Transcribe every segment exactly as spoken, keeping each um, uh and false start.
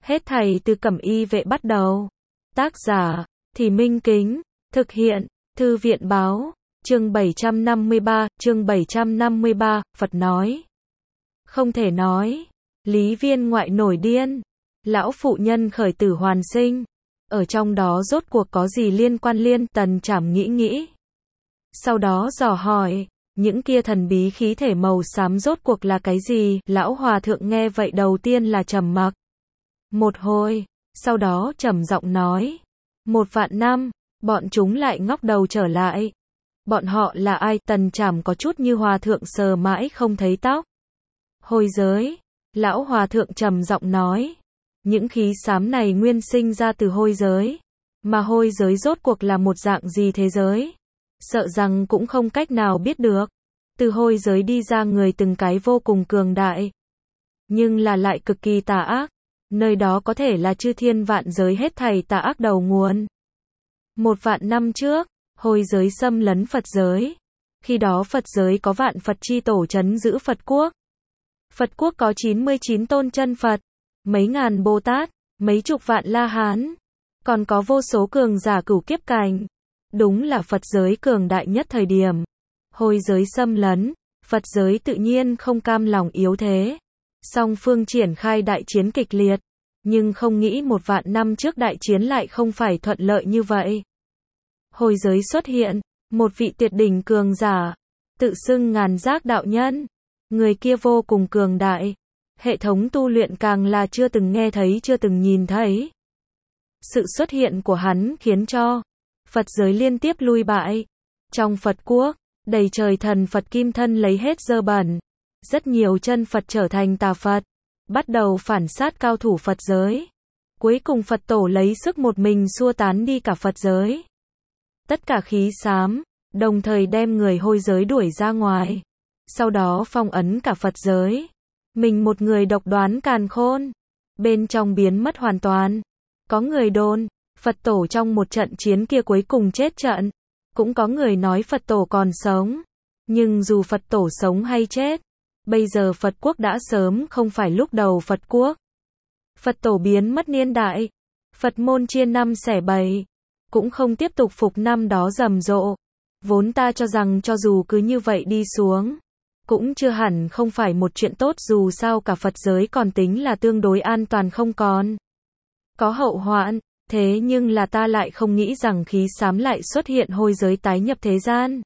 Hết thảy từ Cẩm Y Vệ bắt đầu. Tác giả, Thì Minh Kính. Thực hiện, Thư viện báo. Chương bảy trăm năm mươi ba, chương bảy trăm năm mươi ba, Phật nói. Không thể nói. Lý Viên Ngoại nổi điên. Lão phụ nhân khởi tử hoàn sinh. Ở trong đó rốt cuộc có gì liên quan liên? Tần Trảm nghĩ nghĩ. Sau đó dò hỏi, những kia thần bí khí thể màu xám rốt cuộc là cái gì? Lão Hòa Thượng nghe vậy đầu tiên là trầm mặc. Một hồi, sau đó trầm giọng nói. Một vạn năm, bọn chúng lại ngóc đầu trở lại. Bọn họ là ai? Tần Trảm có chút như Hòa Thượng sờ mãi không thấy tóc. Hôi giới. Lão Hòa Thượng trầm giọng nói. Những khí xám này nguyên sinh ra từ hôi giới. Mà hôi giới rốt cuộc là một dạng gì thế giới? Sợ rằng cũng không cách nào biết được. Từ hôi giới đi ra người từng cái vô cùng cường đại. Nhưng là lại cực kỳ tà ác. Nơi đó có thể là chư thiên vạn giới hết thảy tà ác đầu nguồn. Một vạn năm trước, hôi giới xâm lấn Phật giới. Khi đó Phật giới có vạn Phật chi tổ trấn giữ Phật quốc. Phật quốc có chín mươi chín tôn chân Phật, mấy ngàn Bồ Tát, mấy chục vạn La Hán, còn có vô số cường giả cửu kiếp cảnh. Đúng là Phật giới cường đại nhất thời điểm. Hôi giới xâm lấn, Phật giới tự nhiên không cam lòng yếu thế. Song phương triển khai đại chiến kịch liệt, nhưng không nghĩ một vạn năm trước đại chiến lại không phải thuận lợi như vậy. Hôi giới xuất hiện, một vị tuyệt đỉnh cường giả, tự xưng ngàn giác đạo nhân. Người kia vô cùng cường đại, hệ thống tu luyện càng là chưa từng nghe thấy chưa từng nhìn thấy. Sự xuất hiện của hắn khiến cho Phật giới liên tiếp lui bại. Trong Phật quốc, đầy trời thần Phật kim thân lấy hết dơ bẩn. Rất nhiều chân Phật trở thành tà Phật, bắt đầu phản sát cao thủ Phật giới. Cuối cùng Phật tổ lấy sức một mình xua tán đi cả Phật giới. Tất cả khí xám, đồng thời đem người hôi giới đuổi ra ngoài. Sau đó phong ấn cả Phật giới. Mình một người độc đoán càn khôn. Bên trong biến mất hoàn toàn. Có người đồn, Phật tổ trong một trận chiến kia cuối cùng chết trận. Cũng có người nói Phật tổ còn sống. Nhưng dù Phật tổ sống hay chết, bây giờ Phật quốc đã sớm không phải lúc đầu Phật quốc. Phật tổ biến mất niên đại. Phật môn chia năm xẻ bảy. Cũng không tiếp tục phục năm đó rầm rộ. Vốn ta cho rằng cho dù cứ như vậy đi xuống, cũng chưa hẳn không phải một chuyện tốt, dù sao cả Phật giới còn tính là tương đối an toàn không còn có hậu hoạn. Thế nhưng là ta lại không nghĩ rằng khí xám lại xuất hiện hôi giới tái nhập thế gian.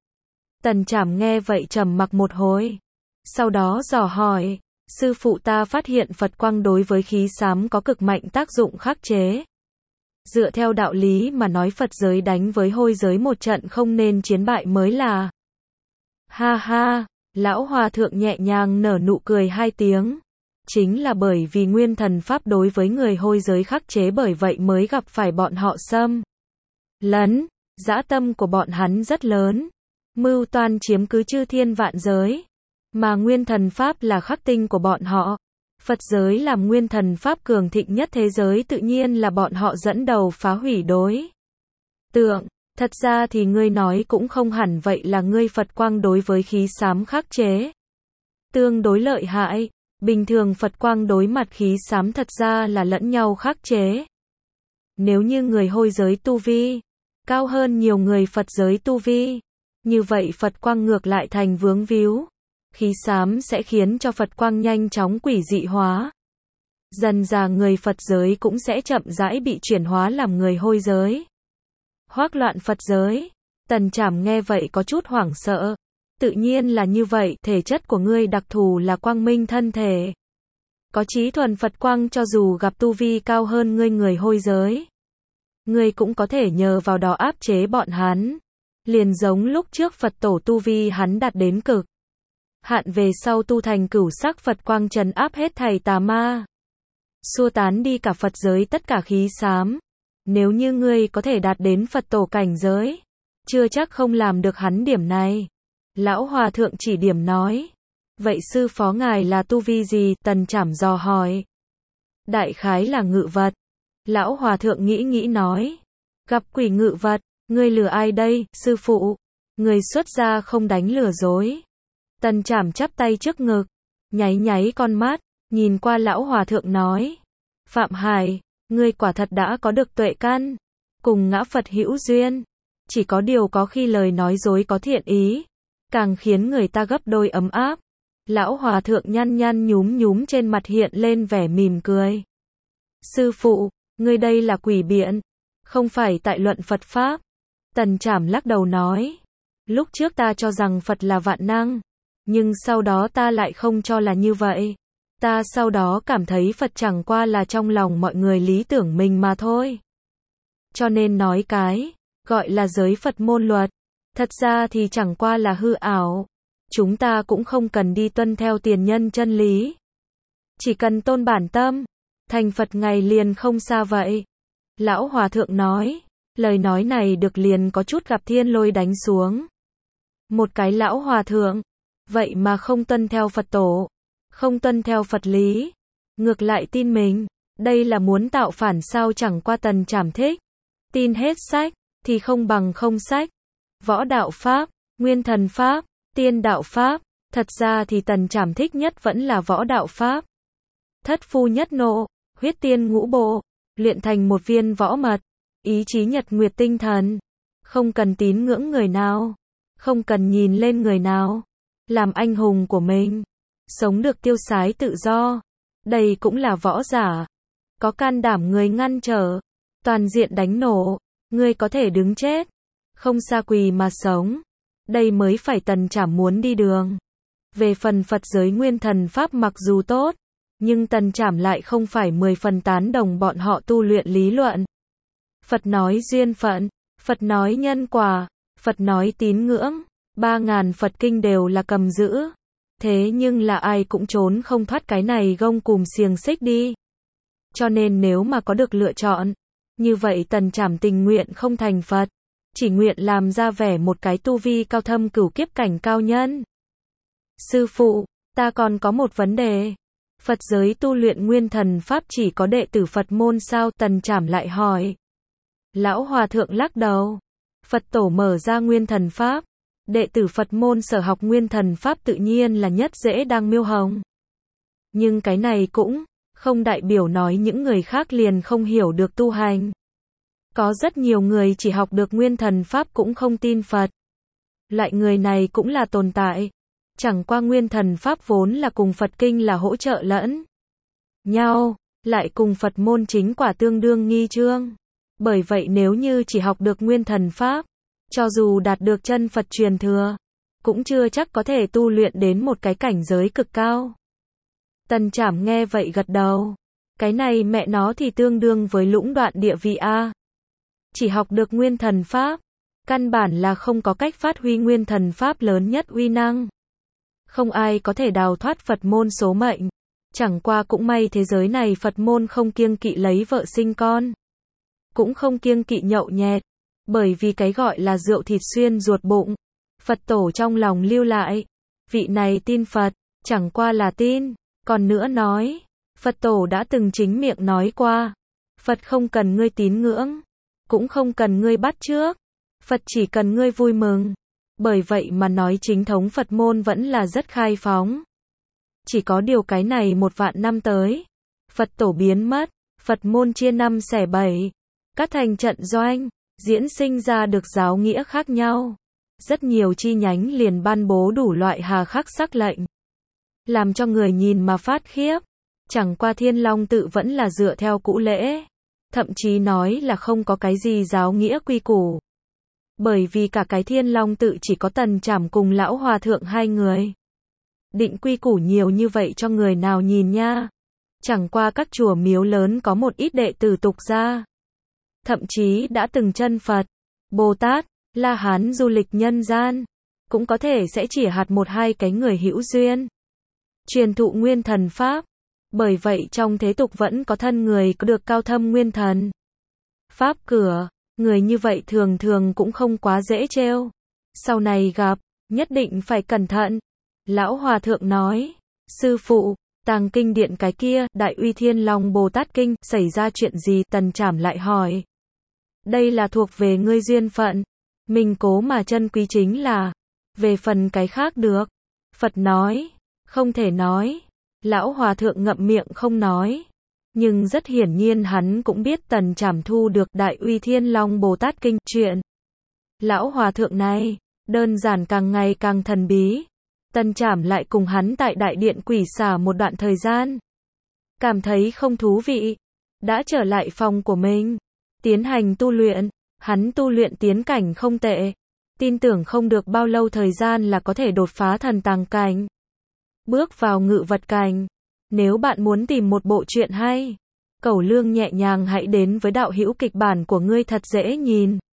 Tần Trảm nghe vậy trầm mặc một hồi. Sau đó dò hỏi, sư phụ ta phát hiện Phật quang đối với khí xám có cực mạnh tác dụng khắc chế. Dựa theo đạo lý mà nói Phật giới đánh với hôi giới một trận không nên chiến bại mới là. Ha ha, lão Hòa Thượng nhẹ nhàng nở nụ cười hai tiếng. Chính là bởi vì nguyên thần pháp đối với người hôi giới khắc chế, bởi vậy mới gặp phải bọn họ xâm lấn. Dã tâm của bọn hắn rất lớn, mưu toan chiếm cứ chư thiên vạn giới. Mà nguyên thần pháp là khắc tinh của bọn họ. Phật giới làm nguyên thần pháp cường thịnh nhất thế giới, tự nhiên là bọn họ dẫn đầu phá hủy đối tượng. Thật ra thì ngươi nói cũng không hẳn vậy, là ngươi Phật quang đối với khí xám khắc chế tương đối lợi hại. Bình thường Phật quang đối mặt khí xám thật ra là lẫn nhau khắc chế. Nếu như người hôi giới tu vi cao hơn nhiều người Phật giới tu vi, như vậy Phật quang ngược lại thành vướng víu. Khí xám sẽ khiến cho Phật quang nhanh chóng quỷ dị hóa. Dần dà người Phật giới cũng sẽ chậm rãi bị chuyển hóa làm người hôi giới. Hoắc loạn Phật giới. Tần Trảm nghe vậy có chút hoảng sợ. Tự nhiên là như vậy, thể chất của ngươi đặc thù là quang minh thân thể. Có chí thuần Phật quang, cho dù gặp tu vi cao hơn ngươi người hôi giới, ngươi cũng có thể nhờ vào đó áp chế bọn hắn. Liền giống lúc trước Phật tổ tu vi hắn đạt đến cực hạn về sau tu thành cửu sắc Phật quang trấn áp hết thảy tà ma, xua tán đi cả Phật giới tất cả khí xám. Nếu như ngươi có thể đạt đến Phật tổ cảnh giới, chưa chắc không làm được hắn điểm này. Lão Hòa Thượng chỉ điểm nói. Vậy sư phó ngài là tu vi gì? Tần Trảm dò hỏi. Đại khái là ngự vật. Lão Hòa Thượng nghĩ nghĩ nói. Gặp quỷ ngự vật, ngươi lừa ai đây? Sư phụ, người xuất gia không đánh lừa dối. Tần Trảm chắp tay trước ngực, nháy nháy con mắt, nhìn qua Lão Hòa Thượng nói. Phạm Hải, ngươi quả thật đã có được tuệ căn, cùng ngã Phật hữu duyên. Chỉ có điều có khi lời nói dối có thiện ý, càng khiến người ta gấp đôi ấm áp. Lão hòa thượng nhăn nhăn nhúm nhúm trên mặt hiện lên vẻ mỉm cười. Sư phụ, ngươi đây là quỷ biện, không phải tại luận Phật Pháp. Tần Trảm lắc đầu nói. Lúc trước ta cho rằng Phật là vạn năng, nhưng sau đó ta lại không cho là như vậy. Ta sau đó cảm thấy Phật chẳng qua là trong lòng mọi người lý tưởng mình mà thôi. Cho nên nói cái, gọi là giới Phật môn luật, thật ra thì chẳng qua là hư ảo. Chúng ta cũng không cần đi tuân theo tiền nhân chân lý. Chỉ cần tôn bản tâm, thành Phật ngày liền không xa vậy. Lão hòa thượng nói, lời nói này được liền có chút gặp thiên lôi đánh xuống. Một cái lão hòa thượng, vậy mà không tuân theo Phật tổ, không tuân theo Phật lý, ngược lại tin mình, đây là muốn tạo phản sao? Chẳng qua Tần Trảm thích, tin hết sách, thì không bằng không sách. Võ đạo Pháp, Nguyên Thần Pháp, Tiên đạo Pháp, thật ra thì Tần Trảm thích nhất vẫn là võ đạo Pháp. Thất phu nhất nộ, huyết tiên ngũ bộ, luyện thành một viên võ mật, ý chí nhật nguyệt tinh thần, không cần tín ngưỡng người nào, không cần nhìn lên người nào, làm anh hùng của mình, sống được tiêu sái tự do. Đây cũng là võ giả, có can đảm người ngăn trở, toàn diện đánh nổ, người có thể đứng chết, không sa quỳ mà sống. Đây mới phải Tần Trảm muốn đi đường. Về phần Phật giới Nguyên Thần Pháp mặc dù tốt, nhưng Tần Trảm lại không phải mười phần tán đồng bọn họ tu luyện lý luận. Phật nói duyên phận, Phật nói nhân quả, Phật nói tín ngưỡng, ba ngàn Phật kinh đều là cầm giữ. Thế nhưng là ai cũng trốn không thoát cái này gông cùm xiềng xích đi. Cho nên nếu mà có được lựa chọn, như vậy Tần Trảm tình nguyện không thành Phật, chỉ nguyện làm ra vẻ một cái tu vi cao thâm cửu kiếp cảnh cao nhân. Sư phụ, ta còn có một vấn đề. Phật giới tu luyện Nguyên Thần Pháp chỉ có đệ tử Phật môn sao? Tần Trảm lại hỏi. Lão hòa thượng lắc đầu. Phật tổ mở ra Nguyên Thần Pháp, đệ tử Phật môn sở học Nguyên Thần Pháp tự nhiên là nhất dễ đang miêu hồng. Nhưng cái này cũng không đại biểu nói những người khác liền không hiểu được tu hành. Có rất nhiều người chỉ học được Nguyên Thần Pháp cũng không tin Phật. Loại người này cũng là tồn tại. Chẳng qua Nguyên Thần Pháp vốn là cùng Phật kinh là hỗ trợ lẫn nhau, lại cùng Phật môn chính quả tương đương nghi chương. Bởi vậy nếu như chỉ học được Nguyên Thần Pháp, cho dù đạt được chân Phật truyền thừa, cũng chưa chắc có thể tu luyện đến một cái cảnh giới cực cao. Tần Trảm nghe vậy gật đầu. Cái này mẹ nó thì tương đương với lũng đoạn địa vị A. Chỉ học được Nguyên Thần Pháp, căn bản là không có cách phát huy Nguyên Thần Pháp lớn nhất uy năng. Không ai có thể đào thoát Phật môn số mệnh. Chẳng qua cũng may thế giới này Phật môn không kiêng kỵ lấy vợ sinh con, cũng không kiêng kỵ nhậu nhẹt, bởi vì cái gọi là rượu thịt xuyên ruột bụng. Phật tổ trong lòng lưu lại, vị này tin Phật, chẳng qua là tin. Còn nữa nói, Phật tổ đã từng chính miệng nói qua, Phật không cần ngươi tín ngưỡng, cũng không cần ngươi bắt chước, Phật chỉ cần ngươi vui mừng. Bởi vậy mà nói chính thống Phật môn vẫn là rất khai phóng. Chỉ có điều cái này một vạn năm tới, Phật tổ biến mất, Phật môn chia năm xẻ bảy, cắt thành trận doanh, diễn sinh ra được giáo nghĩa khác nhau. Rất nhiều chi nhánh liền ban bố đủ loại hà khắc sắc lệnh, làm cho người nhìn mà phát khiếp. Chẳng qua Thiên Long tự vẫn là dựa theo cũ lễ, thậm chí nói là không có cái gì giáo nghĩa quy củ. Bởi vì cả cái Thiên Long tự chỉ có Tần Trảm cùng lão hòa thượng hai người. Định quy củ nhiều như vậy cho người nào nhìn nha. Chẳng qua các chùa miếu lớn có một ít đệ tử tục gia, thậm chí đã từng chân Phật, Bồ Tát, La Hán du lịch nhân gian, cũng có thể sẽ chỉ hạt một hai cái người hữu duyên truyền thụ Nguyên Thần Pháp. Bởi vậy trong thế tục vẫn có thân người có được cao thâm Nguyên Thần Pháp cửa. Người như vậy thường thường cũng không quá dễ trêu. Sau này gặp, nhất định phải cẩn thận. Lão hòa thượng nói, sư phụ, tàng kinh điện cái kia, Đại Uy Thiên Long Bồ Tát Kinh, xảy ra chuyện gì? Tần Trảm lại hỏi. Đây là thuộc về ngươi duyên phận, mình cố mà chân quý chính là. Về phần cái khác được. Phật nói, không thể nói. Lão hòa thượng ngậm miệng không nói. Nhưng rất hiển nhiên hắn cũng biết Tần Trảm thu được Đại Uy Thiên Long Bồ Tát Kinh, chuyện lão hòa thượng này, đơn giản càng ngày càng thần bí. Tần Trảm lại cùng hắn tại đại điện quỷ xả một đoạn thời gian. Cảm thấy không thú vị. Đã trở lại phòng của mình. Tiến hành tu luyện. Hắn tu luyện tiến cảnh không tệ. Tin tưởng không được bao lâu thời gian là có thể đột phá thần tàng cảnh. Bước vào ngự vật cảnh. Nếu bạn muốn tìm một bộ truyện hay, Cẩu Lương nhẹ nhàng hãy đến với đạo hữu kịch bản của ngươi thật dễ nhìn.